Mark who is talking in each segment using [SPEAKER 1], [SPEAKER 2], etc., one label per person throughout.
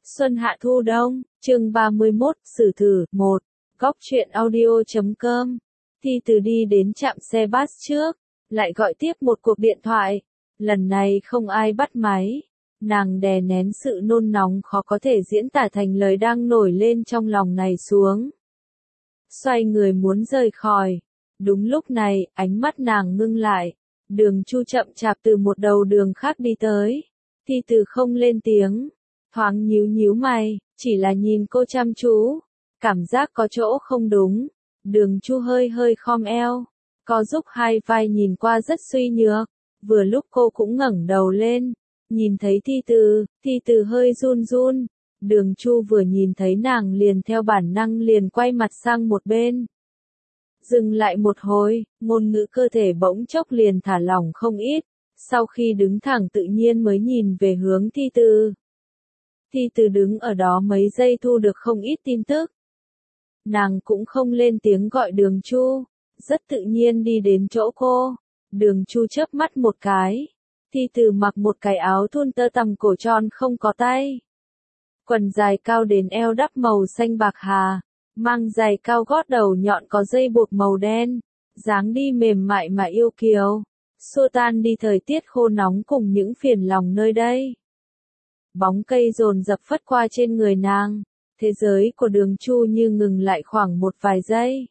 [SPEAKER 1] Xuân hạ thu đông, chương 31, sử thử, 1, góc truyện audio.com. Thi Từ đi đến trạm xe bus trước, lại gọi tiếp một cuộc điện thoại. Lần này không ai bắt máy. Nàng đè nén sự nôn nóng khó có thể diễn tả thành lời đang nổi lên trong lòng này xuống. Xoay người muốn rời khỏi. Đúng lúc này, ánh mắt nàng ngưng lại. Đường Chu chậm chạp từ một đầu đường khác đi tới. Thi Từ không lên tiếng. Thoáng nhíu mày, chỉ là nhìn cô chăm chú. Cảm giác có chỗ không đúng. Đường Chu hơi khom eo. Co giúp hai vai nhìn qua rất suy nhược. Vừa lúc cô cũng ngẩng đầu lên. Nhìn thấy Thi Từ hơi run. Đường Chu vừa nhìn thấy nàng liền theo bản năng liền quay mặt sang một bên. Dừng lại một hồi, ngôn ngữ cơ thể bỗng chốc liền thả lỏng không ít. Sau khi đứng thẳng tự nhiên mới nhìn về hướng Thi Từ. Thi Từ đứng ở đó mấy giây thu được không ít tin tức. Nàng cũng không lên tiếng gọi Đường Chu, rất tự nhiên đi đến chỗ cô. Đường Chu chớp mắt một cái. Thi Từ mặc một cái áo thun tơ tằm cổ tròn không có tay. Quần dài cao đến eo đắp màu xanh bạc hà, mang giày cao gót đầu nhọn có dây buộc màu đen, dáng đi mềm mại mà yêu kiều, xua tan đi thời tiết khô nóng cùng những phiền lòng nơi đây. Bóng cây dồn dập phất qua trên người nàng, thế giới của Đường Chu như ngừng lại khoảng một vài giây.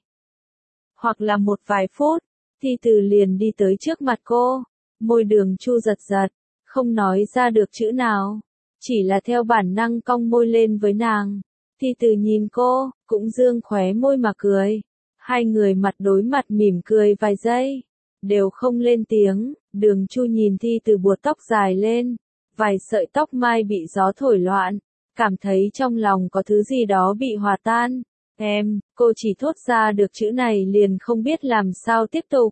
[SPEAKER 1] Hoặc là một vài phút, Thi Từ liền đi tới trước mặt cô, môi Đường Chu giật, không nói ra được chữ nào, chỉ là theo bản năng cong môi lên với nàng. Thi Từ nhìn cô, cũng dương khóe môi mà cười. Hai người mặt đối mặt mỉm cười vài giây, đều không lên tiếng. Đường Chu nhìn Thi Từ buộc tóc dài lên, vài sợi tóc mai bị gió thổi loạn, cảm thấy trong lòng có thứ gì đó bị hòa tan. Cô chỉ thốt ra được chữ này liền không biết làm sao tiếp tục.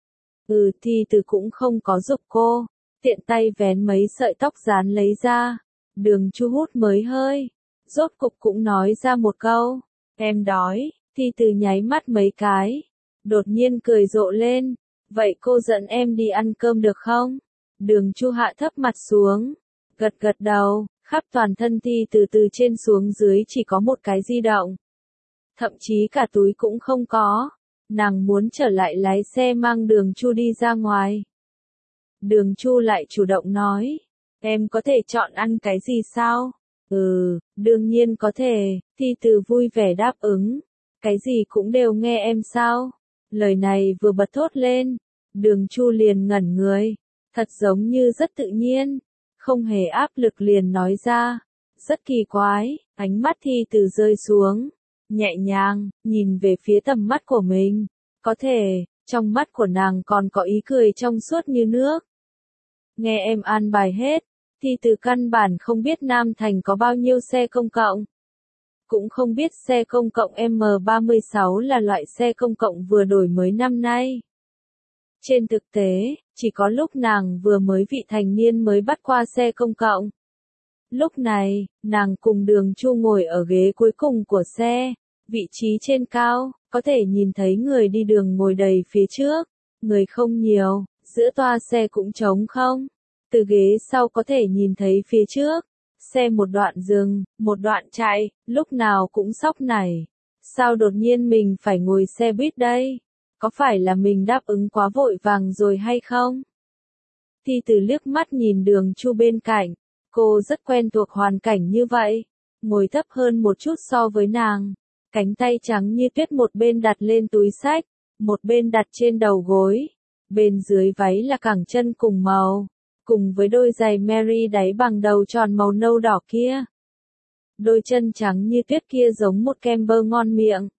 [SPEAKER 1] Thi Từ cũng không có giục cô, tiện tay vén mấy sợi tóc dán lấy ra. Đường Chu hút mới hơi, rốt cục cũng nói ra một câu, em đói. Thi Từ nháy mắt mấy cái, đột nhiên cười rộ lên, vậy cô dẫn em đi ăn cơm được không? Đường Chu hạ thấp mặt xuống, gật đầu, khắp toàn thân Thi Từ từ trên xuống dưới chỉ có một cái di động. Thậm chí cả túi cũng không có, nàng muốn trở lại lái xe mang Đường Chu đi ra ngoài. Đường Chu lại chủ động nói, em có thể chọn ăn cái gì sao? Đương nhiên có thể. Thi Từ vui vẻ đáp ứng. Cái gì cũng đều nghe em sao? Lời này vừa bật thốt lên, Đường Chu liền ngẩn người, thật giống như rất tự nhiên, không hề áp lực liền nói ra. Rất kỳ quái, ánh mắt Thi Từ rơi xuống, nhẹ nhàng, nhìn về phía tầm mắt của mình. Có thể, trong mắt của nàng còn có ý cười trong suốt như nước. Nghe em an bài hết. Thi Từ căn bản không biết Nam Thành có bao nhiêu xe công cộng. Cũng không biết xe công cộng M36 là loại xe công cộng vừa đổi mới năm nay. Trên thực tế, chỉ có lúc nàng vừa mới vị thành niên mới bắt qua xe công cộng. Lúc này, nàng cùng Đường Chu ngồi ở ghế cuối cùng của xe, vị trí trên cao, có thể nhìn thấy người đi đường ngồi đầy phía trước, người không nhiều, giữa toa xe cũng trống không. Từ ghế sau có thể nhìn thấy phía trước, xe một đoạn dừng, một đoạn chạy, lúc nào cũng sóc nảy. Sao đột nhiên mình phải ngồi xe buýt đây? Có phải là mình đáp ứng quá vội vàng rồi hay không? Thi Từ liếc mắt nhìn Đường Chu bên cạnh, cô rất quen thuộc hoàn cảnh như vậy, ngồi thấp hơn một chút so với nàng, cánh tay trắng như tuyết một bên đặt lên túi xách, một bên đặt trên đầu gối, bên dưới váy là cẳng chân cùng màu. Cùng với đôi giày Mary đáy bằng đầu tròn màu nâu đỏ kia. Đôi chân trắng như tuyết kia giống một kem bơ ngon miệng.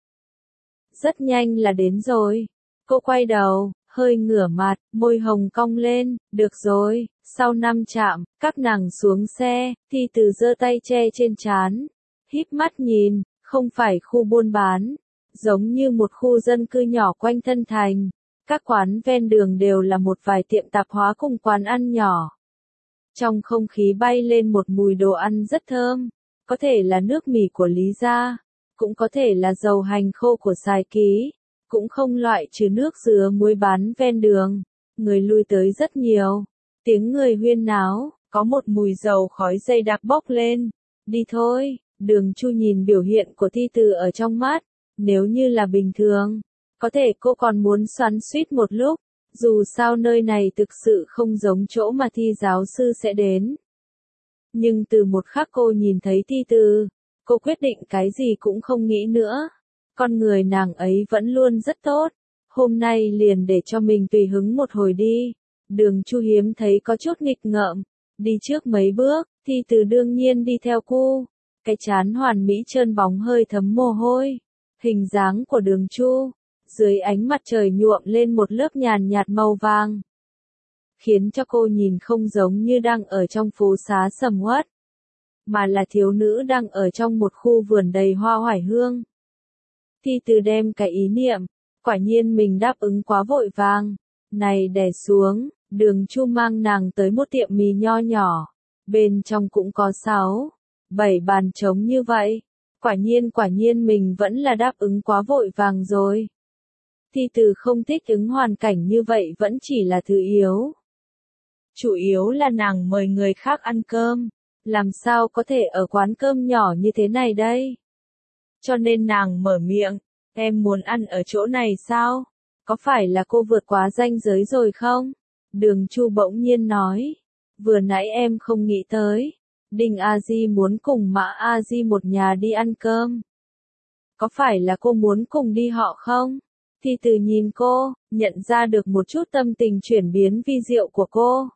[SPEAKER 1] Rất nhanh là đến rồi. Cô quay đầu, hơi ngửa mặt, môi hồng cong lên, được rồi. Sau 5 trạm, các nàng xuống xe, Thi Từ giơ tay che trên trán, híp mắt nhìn, không phải khu buôn bán, giống như một khu dân cư nhỏ quanh thân thành. Các quán ven đường đều là một vài tiệm tạp hóa cùng quán ăn nhỏ. Trong không khí bay lên một mùi đồ ăn rất thơm, có thể là nước mì của Lý Gia, cũng có thể là dầu hành khô của Sài Ký, cũng không loại trừ nước dừa muối bán ven đường. Người lui tới rất nhiều, tiếng người huyên náo, có một mùi dầu khói dày đặc bốc lên. Đi thôi, Đường Chu nhìn biểu hiện của Thi Từ ở trong mắt, nếu như là bình thường, có thể cô còn muốn xoắn xuýt một lúc, dù sao nơi này thực sự không giống chỗ mà Thi giáo sư sẽ đến. Nhưng từ một khắc cô nhìn thấy Thi Từ, cô quyết định cái gì cũng không nghĩ nữa. Con người nàng ấy vẫn luôn rất tốt, hôm nay liền để cho mình tùy hứng một hồi đi. Đường Chu hiếm thấy có chút nghịch ngợm, đi trước mấy bước, Thi Từ đương nhiên đi theo cô. Cái trán hoàn mỹ trơn bóng hơi thấm mồ hôi. Hình dáng của Đường Chu, dưới ánh mặt trời nhuộm lên một lớp nhàn nhạt màu vàng, khiến cho cô nhìn không giống như đang ở trong phố xá sầm uất, mà là thiếu nữ đang ở trong một khu vườn đầy hoa oải hương. Thi Từ đem cái ý niệm, quả nhiên mình đáp ứng quá vội vàng, này đè xuống. Đường Chu mang nàng tới một tiệm mì nho nhỏ, bên trong cũng có 6, 7 bàn trống như vậy. Quả nhiên mình vẫn là đáp ứng quá vội vàng rồi. Thi Từ không thích ứng hoàn cảnh như vậy vẫn chỉ là thứ yếu. Chủ yếu là nàng mời người khác ăn cơm, làm sao có thể ở quán cơm nhỏ như thế này đây? Cho nên nàng mở miệng, em muốn ăn ở chỗ này sao? Có phải là cô vượt quá ranh giới rồi không? Đường Chu bỗng nhiên nói, vừa nãy em không nghĩ tới, Đinh A Di muốn cùng Mã A Di một nhà đi ăn cơm. Có phải là cô muốn cùng đi họ không? Thi Từ nhìn cô, nhận ra được một chút tâm tình chuyển biến vi diệu của cô.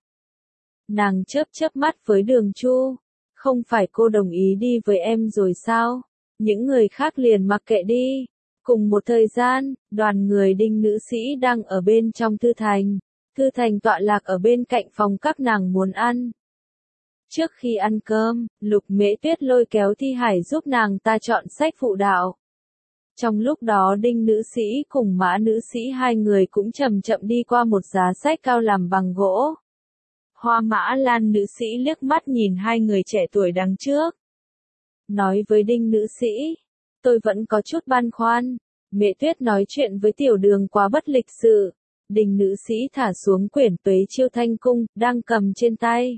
[SPEAKER 1] Nàng chớp chớp mắt với Đường Chu, không phải cô đồng ý đi với em rồi sao? Những người khác liền mặc kệ đi. Cùng một thời gian, đoàn người Đinh nữ sĩ đang ở bên trong thư thành. Thư thành tọa lạc ở bên cạnh phòng các nàng muốn ăn. Trước khi ăn cơm, Lục Mễ Tuyết lôi kéo Thi Hải giúp nàng ta chọn sách phụ đạo. Trong lúc đó Đinh nữ sĩ cùng Mã nữ sĩ hai người cũng chậm chậm đi qua một giá sách cao làm bằng gỗ. Hoa Mã Lan nữ sĩ liếc mắt nhìn hai người trẻ tuổi đằng trước. Nói với Đinh nữ sĩ, tôi vẫn có chút băn khoăn. Mẹ Tuyết nói chuyện với Tiểu Đường quá bất lịch sự. Đinh nữ sĩ thả xuống quyển Tuế Chiêu Thanh Cung, đang cầm trên tay.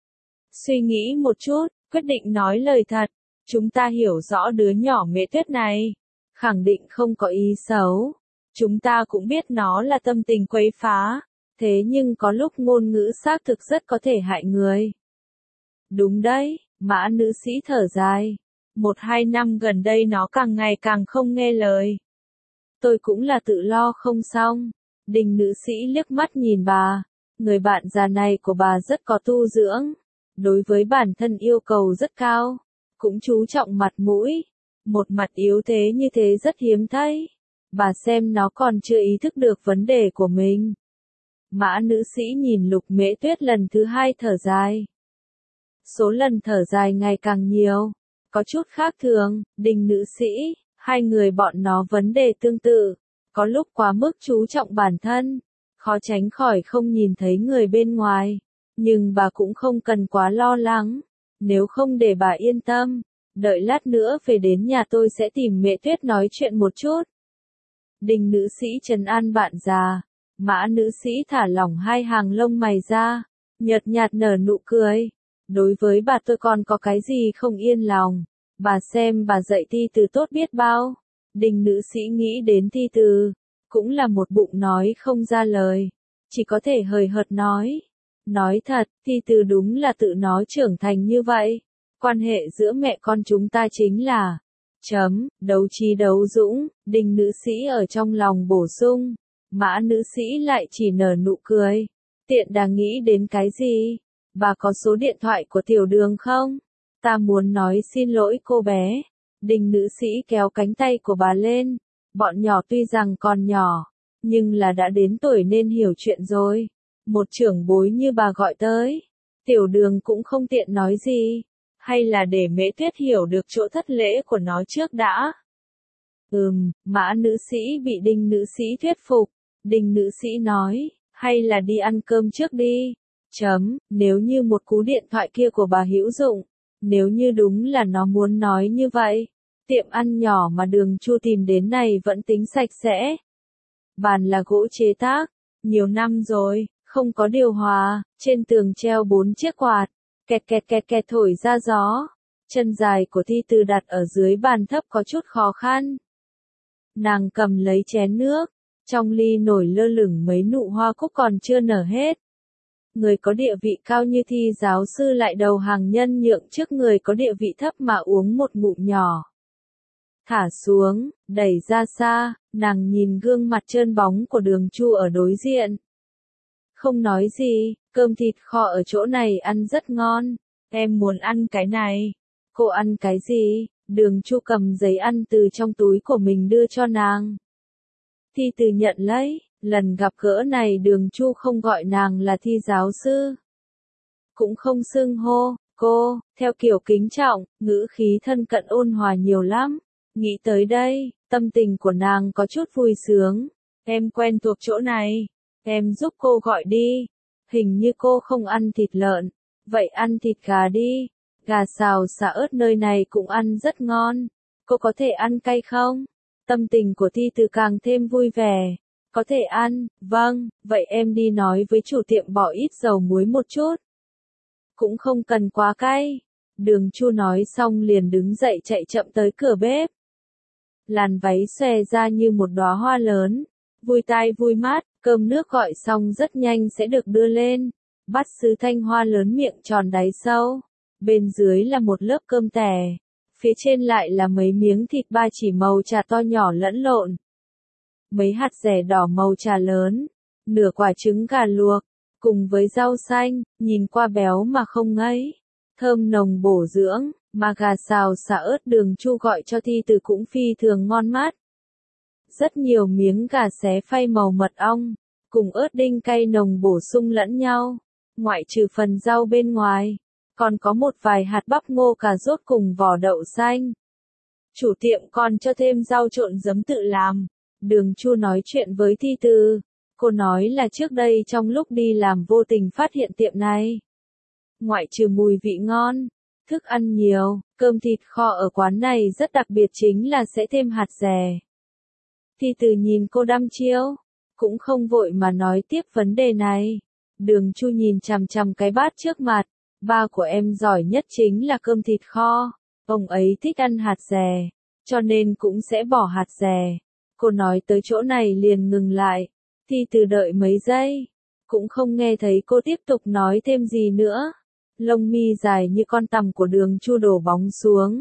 [SPEAKER 1] Suy nghĩ một chút, quyết định nói lời thật. Chúng ta hiểu rõ đứa nhỏ Mẹ Tuyết này. Khẳng định không có ý xấu. Chúng ta cũng biết nó là tâm tình quấy phá. Thế nhưng có lúc ngôn ngữ xác thực rất có thể hại người. Đúng đấy, Mã nữ sĩ thở dài. 1-2 năm gần đây nó càng ngày càng không nghe lời. Tôi cũng là tự lo không xong. Đinh nữ sĩ liếc mắt nhìn bà. Người bạn già này của bà rất có tu dưỡng. Đối với bản thân yêu cầu rất cao. Cũng chú trọng mặt mũi. Một mặt yếu thế như thế rất hiếm thấy. Bà xem nó còn chưa ý thức được vấn đề của mình. Mã nữ sĩ nhìn Lục Mễ Tuyết lần thứ 2 thở dài. Số lần thở dài ngày càng nhiều. Có chút khác thường, Đinh nữ sĩ, hai người bọn nó vấn đề tương tự. Có lúc quá mức chú trọng bản thân. Khó tránh khỏi không nhìn thấy người bên ngoài. Nhưng bà cũng không cần quá lo lắng. Nếu không để bà yên tâm. Đợi lát nữa về đến nhà tôi sẽ tìm Mẹ Tuyết nói chuyện một chút. Đinh nữ sĩ trấn an bạn già. Mã nữ sĩ thả lỏng hai hàng lông mày ra. Nhợt nhạt nở nụ cười. Đối với bà tôi còn có cái gì không yên lòng. Bà xem bà dạy Thi Từ tốt biết bao. Đinh nữ sĩ nghĩ đến Thi Từ. Cũng là một bụng nói không ra lời. Chỉ có thể hời hợt nói. Nói thật, Thi Từ đúng là tự nó trưởng thành như vậy. Quan hệ giữa mẹ con chúng ta chính là đấu trí đấu dũng. Đinh nữ sĩ ở trong lòng bổ sung. Mã nữ sĩ lại chỉ nở nụ cười. Tiện đang nghĩ đến cái gì? Bà có số điện thoại của Tiểu Đường không? Ta muốn nói xin lỗi cô bé. Đinh nữ sĩ kéo cánh tay của bà lên. Bọn nhỏ tuy rằng còn nhỏ, nhưng là đã đến tuổi nên hiểu chuyện rồi. Một trưởng bối như bà gọi tới. Tiểu Đường cũng không tiện nói gì. Hay là để Mễ Tuyết hiểu được chỗ thất lễ của nó trước đã? Mã nữ sĩ bị Đinh nữ sĩ thuyết phục. Đinh nữ sĩ nói, hay là đi ăn cơm trước đi. Nếu như một cú điện thoại kia của bà hữu dụng. Nếu như đúng là nó muốn nói như vậy. Tiệm ăn nhỏ mà Đường Chu tìm đến này vẫn tính sạch sẽ. Bàn là gỗ chế tác. Nhiều năm rồi, không có điều hòa. Trên tường treo 4 chiếc quạt. Kẹt kẹt kẹt kẹt thổi ra gió. Chân dài của Thi Từ đặt ở dưới bàn thấp có chút khó khăn. Nàng cầm lấy chén nước, trong ly nổi lơ lửng mấy nụ hoa cúc còn chưa nở hết. Người có địa vị cao như Thi giáo sư lại đầu hàng nhân nhượng trước người có địa vị thấp mà uống một ngụm nhỏ. Thả xuống, đẩy ra xa, nàng nhìn gương mặt trơn bóng của Đường Chu ở đối diện. Không nói gì, cơm thịt kho ở chỗ này ăn rất ngon, em muốn ăn cái này. Cô ăn cái gì? Đường Chu cầm giấy ăn từ trong túi của mình đưa cho nàng. Thi Từ nhận lấy, lần gặp gỡ này Đường Chu không gọi nàng là Thi giáo sư. Cũng không xưng hô, cô, theo kiểu kính trọng, ngữ khí thân cận ôn hòa nhiều lắm. Nghĩ tới đây, tâm tình của nàng có chút vui sướng. Em quen thuộc chỗ này, em giúp cô gọi đi. Hình như cô không ăn thịt lợn, vậy ăn thịt gà đi. Gà xào xả ớt nơi này cũng ăn rất ngon. Cô có thể ăn cay không? Tâm tình của Thi Từ càng thêm vui vẻ. Có thể ăn, vâng, vậy em đi nói với chủ tiệm bỏ ít dầu muối một chút. Cũng không cần quá cay. Đường Chu nói xong liền đứng dậy chạy chậm tới cửa bếp. Làn váy xòe ra như một đóa hoa lớn. Vui tai vui mắt, cơm nước gọi xong rất nhanh sẽ được đưa lên. Bát sứ thanh hoa lớn miệng tròn đáy sâu. Bên dưới là một lớp cơm tẻ. Phía trên lại là mấy miếng thịt ba chỉ màu trà to nhỏ lẫn lộn. Mấy hạt dẻ đỏ màu trà lớn. Nửa quả trứng gà luộc. Cùng với rau xanh, nhìn qua béo mà không ngấy. Thơm nồng bổ dưỡng, mà gà xào xả ớt Đường Chu gọi cho Thi Từ cũng phi thường ngon mát. Rất nhiều miếng gà xé phay màu mật ong, cùng ớt đinh cay nồng bổ sung lẫn nhau. Ngoại trừ phần rau bên ngoài, còn có một vài hạt bắp ngô cà rốt cùng vỏ đậu xanh. Chủ tiệm còn cho thêm rau trộn giấm tự làm. Đường Chu nói chuyện với Thi Từ. Cô nói là trước đây trong lúc đi làm vô tình phát hiện tiệm này. Ngoại trừ mùi vị ngon, thức ăn nhiều, cơm thịt kho ở quán này rất đặc biệt chính là sẽ thêm hạt dẻ. Thi Từ nhìn cô đăm chiêu, cũng không vội mà nói tiếp vấn đề này. Đường Chu nhìn chằm chằm cái bát trước mặt, ba của em giỏi nhất chính là cơm thịt kho, ông ấy thích ăn hạt dẻ, cho nên cũng sẽ bỏ hạt dẻ. Cô nói tới chỗ này liền ngừng lại. Thi Từ đợi mấy giây, cũng không nghe thấy cô tiếp tục nói thêm gì nữa. Lông mi dài như con tằm của Đường Chu đổ bóng xuống.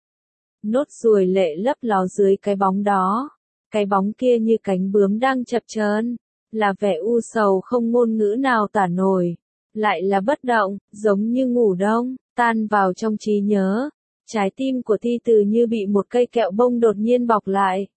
[SPEAKER 1] Nốt ruồi lệ lấp ló dưới cái bóng đó. Cái bóng kia như cánh bướm đang chập chờn, là vẻ u sầu không ngôn ngữ nào tả nổi. Lại là bất động, giống như ngủ đông, tan vào trong trí nhớ. Trái tim của Thi Từ như bị một cây kẹo bông đột nhiên bọc lại.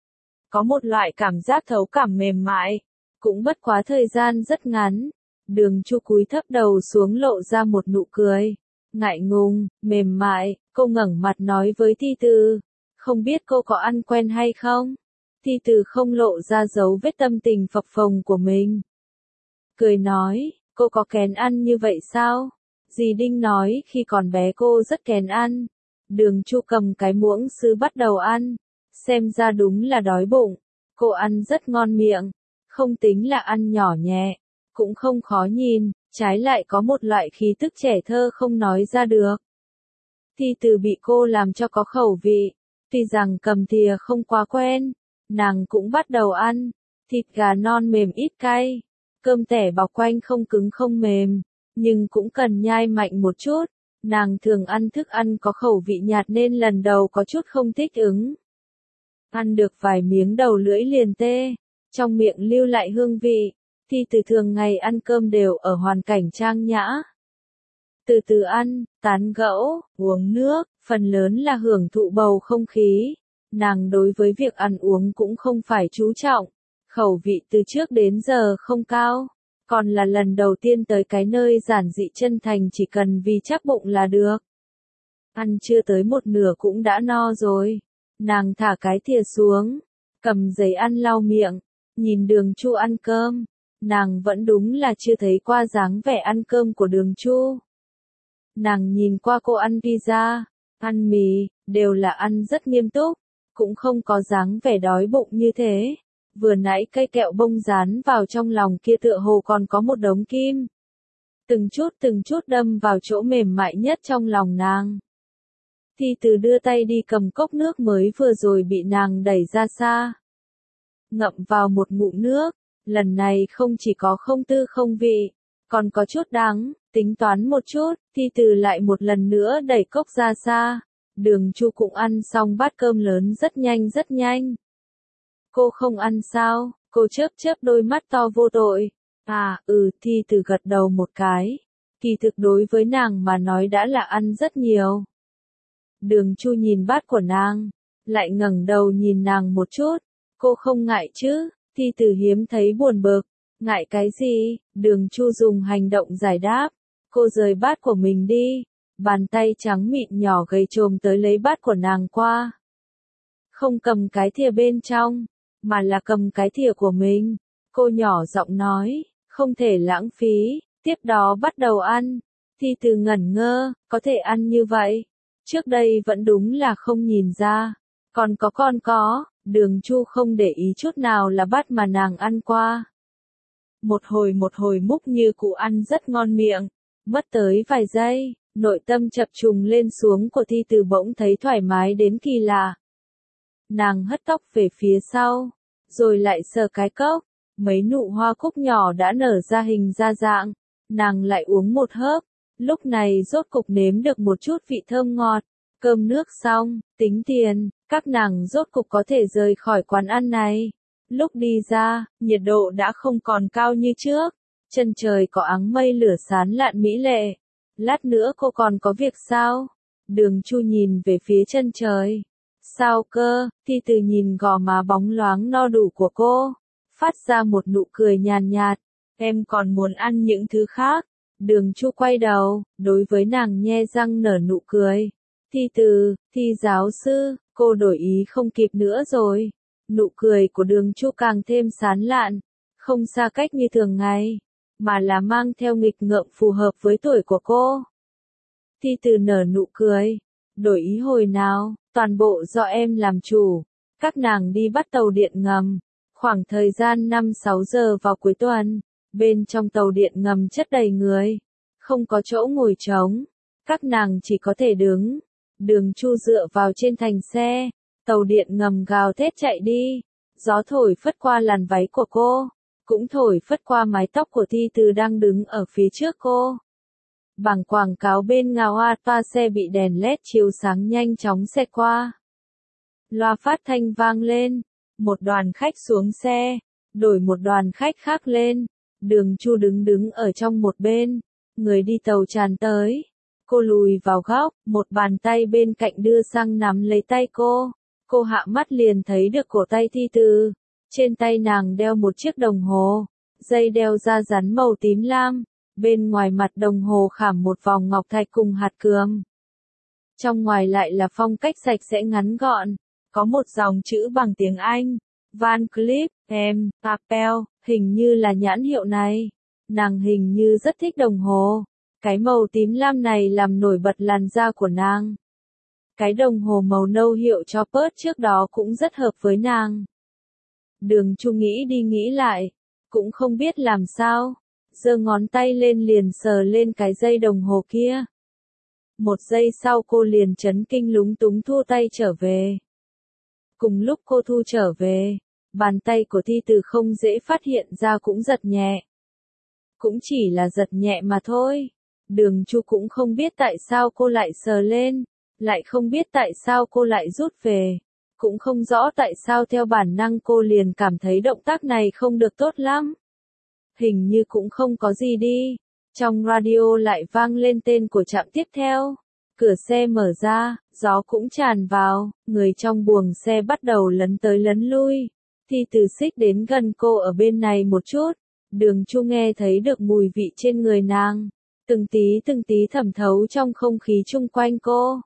[SPEAKER 1] Có một loại cảm giác thấu cảm mềm mại, cũng bất quá thời gian rất ngắn. Đường Chu cúi thấp đầu xuống lộ ra một nụ cười. Ngại ngùng, mềm mại, cô ngẩng mặt nói với Thi Từ. Không biết cô có ăn quen hay không? Thi Từ không lộ ra dấu vết tâm tình phập phồng của mình. Cười nói, cô có kén ăn như vậy sao? Dì Đinh nói khi còn bé cô rất kén ăn. Đường Chu cầm cái muỗng sứ bắt đầu ăn. Xem ra đúng là đói bụng. Cô ăn rất ngon miệng. Không tính là ăn nhỏ nhẹ. Cũng không khó nhìn. Trái lại có một loại khí tức trẻ thơ không nói ra được. Thi Từ bị cô làm cho có khẩu vị. Tuy rằng cầm thìa không quá quen. Nàng cũng bắt đầu ăn. Thịt gà non mềm ít cay. Cơm tẻ bọc quanh không cứng không mềm. Nhưng cũng cần nhai mạnh một chút. Nàng thường ăn thức ăn có khẩu vị nhạt nên lần đầu có chút không thích ứng. Ăn được vài miếng đầu lưỡi liền tê. Trong miệng lưu lại hương vị. Thi Từ thường ngày ăn cơm đều ở hoàn cảnh trang nhã. Từ từ ăn, tán gẫu, uống nước, phần lớn là hưởng thụ bầu không khí. Nàng đối với việc ăn uống cũng không phải chú trọng. Khẩu vị từ trước đến giờ không cao. Còn là lần đầu tiên tới cái nơi giản dị chân thành chỉ cần vì chắc bụng là được. Ăn chưa tới một nửa cũng đã no rồi. Nàng thả cái thìa xuống. Cầm giấy ăn lau miệng. Nhìn Đường Chu ăn cơm. Nàng vẫn đúng là chưa thấy qua dáng vẻ ăn cơm của Đường Chu. Nàng nhìn qua cô ăn pizza, ăn mì, đều là ăn rất nghiêm túc. Cũng không có dáng vẻ đói bụng như thế. Vừa nãy cây kẹo bông dán vào trong lòng kia tựa hồ còn có một đống kim. Từng chút đâm vào chỗ mềm mại nhất trong lòng nàng. Thi Từ đưa tay đi cầm cốc nước mới vừa rồi bị nàng đẩy ra xa. Ngậm vào một ngụm nước, lần này không chỉ có không tư không vị, còn có chút đắng, tính toán một chút, Thi Từ lại một lần nữa đẩy cốc ra xa. Đường Chu cũng ăn xong bát cơm lớn rất nhanh rất nhanh. Cô không ăn sao? Cô chớp chớp đôi mắt to vô tội. Thi Từ gật đầu một cái. Kỳ thực đối với nàng mà nói đã là ăn rất nhiều. Đường Chu nhìn bát của nàng, lại ngẩng đầu nhìn nàng một chút. Cô không ngại chứ? Thi Từ hiếm thấy buồn bực. Ngại cái gì? Đường Chu dùng hành động giải đáp. Cô rời bát của mình đi. Bàn tay trắng mịn nhỏ gầy chồm tới lấy bát của nàng qua. Không cầm cái thìa bên trong, mà là cầm cái thìa của mình. Cô nhỏ giọng nói, không thể lãng phí, tiếp đó bắt đầu ăn. Thi Từ ngẩn ngơ, có thể ăn như vậy. Trước đây vẫn đúng là không nhìn ra. Còn có, Đường Chu không để ý chút nào là bát mà nàng ăn qua. Một hồi múc như cụ ăn rất ngon miệng. Mất tới vài giây, nội tâm chập trùng lên xuống của Thi Từ bỗng thấy thoải mái đến kỳ lạ. Nàng hất tóc về phía sau, rồi lại sờ cái cốc, mấy nụ hoa cúc nhỏ đã nở ra hình ra dạng, nàng lại uống một hớp, lúc này rốt cục nếm được một chút vị thơm ngọt, cơm nước xong, tính tiền, các nàng rốt cục có thể rời khỏi quán ăn này. Lúc đi ra, nhiệt độ đã không còn cao như trước, chân trời có áng mây lửa sán lạn mỹ lệ. Lát nữa cô còn có việc sao? Đường Chu nhìn về phía chân trời. Sao cơ? Thi Từ nhìn gò má bóng loáng no đủ của cô, phát ra một nụ cười nhàn nhạt. Em còn muốn ăn những thứ khác. Đường Chu quay đầu, đối với nàng nhe răng nở nụ cười. Thi Từ, Thi giáo sư, cô đổi ý không kịp nữa rồi. Nụ cười của Đường Chu càng thêm sán lạn, không xa cách như thường ngày, mà là mang theo nghịch ngợm phù hợp với tuổi của cô. Thi Từ nở nụ cười, đổi ý hồi nào, toàn bộ do em làm chủ. Các nàng đi bắt tàu điện ngầm, khoảng thời gian 5-6 giờ vào cuối tuần, bên trong tàu điện ngầm chất đầy người, không có chỗ ngồi trống, các nàng chỉ có thể đứng. Đường Chu dựa vào trên thành xe, tàu điện ngầm gào thét chạy đi, gió thổi phất qua làn váy của cô, cũng thổi phất qua mái tóc của Thi Từ đang đứng ở phía trước cô. Bảng quảng cáo bên ngào hoa toa xe bị đèn led chiếu sáng nhanh chóng xẹt qua. Loa phát thanh vang lên, một đoàn khách xuống xe, đổi một đoàn khách khác lên. Đường Chu đứng ở trong một bên, người đi tàu tràn tới. Cô lùi vào góc, một bàn tay bên cạnh đưa sang nắm lấy tay cô. Cô hạ mắt liền thấy được cổ tay Thi Từ. Trên tay nàng đeo một chiếc đồng hồ, dây đeo da rắn màu tím lam. Bên ngoài mặt đồng hồ khảm một vòng ngọc thạch cùng hạt cườm. Trong ngoài lại là phong cách sạch sẽ ngắn gọn, có một dòng chữ bằng tiếng Anh, Van Cleef & Arpels, hình như là nhãn hiệu này. Nàng hình như rất thích đồng hồ. Cái màu tím lam này làm nổi bật làn da của nàng. Cái đồng hồ màu nâu hiệu cho Perth trước đó cũng rất hợp với nàng. Đường Chu nghĩ đi nghĩ lại, cũng không biết làm sao. Giơ ngón tay lên liền sờ lên cái dây đồng hồ kia. Một giây sau cô liền chấn kinh lúng túng thu tay trở về. Cùng lúc cô thu trở về, bàn tay của Thi Từ không dễ phát hiện ra cũng giật nhẹ. Cũng chỉ là giật nhẹ mà thôi. Đường Chu cũng không biết tại sao cô lại sờ lên, lại không biết tại sao cô lại rút về. Cũng không rõ tại sao theo bản năng cô liền cảm thấy động tác này không được tốt lắm. Hình như cũng không có gì đi. Trong radio lại vang lên tên của trạm tiếp theo. Cửa xe mở ra, gió cũng tràn vào, người trong buồng xe bắt đầu lấn tới lấn lui. Thi Từ xích đến gần cô ở bên này một chút. Đường Chu nghe thấy được mùi vị trên người nàng. Từng tí thẩm thấu trong không khí chung quanh cô.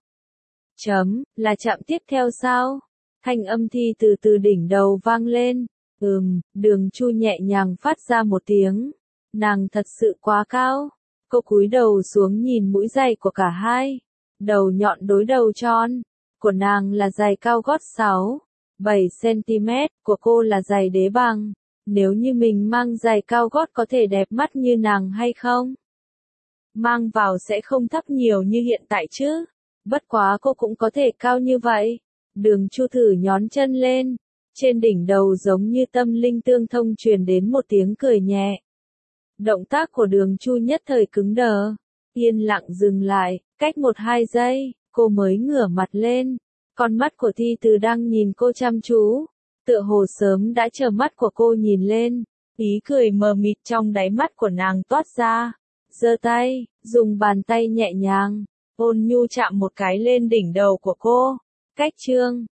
[SPEAKER 1] Là trạm tiếp theo sao? Thanh âm Thi Từ từ đỉnh đầu vang lên. Đường Chu nhẹ nhàng phát ra một tiếng. Nàng thật sự quá cao. Cô cúi đầu xuống nhìn mũi giày của cả hai. Đầu nhọn đối đầu tròn. Của nàng là giày cao gót 6-7 cm, của cô là giày đế bằng. Nếu như mình mang giày cao gót có thể đẹp mắt như nàng hay không? Mang vào sẽ không thấp nhiều như hiện tại chứ. Bất quá cô cũng có thể cao như vậy. Đường Chu thử nhón chân lên. Trên đỉnh đầu giống như tâm linh tương thông truyền đến một tiếng cười nhẹ. Động tác của Đường Chu nhất thời cứng đờ. Yên lặng dừng lại, cách 1-2 giây, cô mới ngửa mặt lên. Con mắt của Thi Từ đang nhìn cô chăm chú. Tựa hồ sớm đã chờ mắt của cô nhìn lên. Ý cười mờ mịt trong đáy mắt của nàng toát ra. Giơ tay, dùng bàn tay nhẹ nhàng, ôn nhu chạm một cái lên đỉnh đầu của cô. Cách chương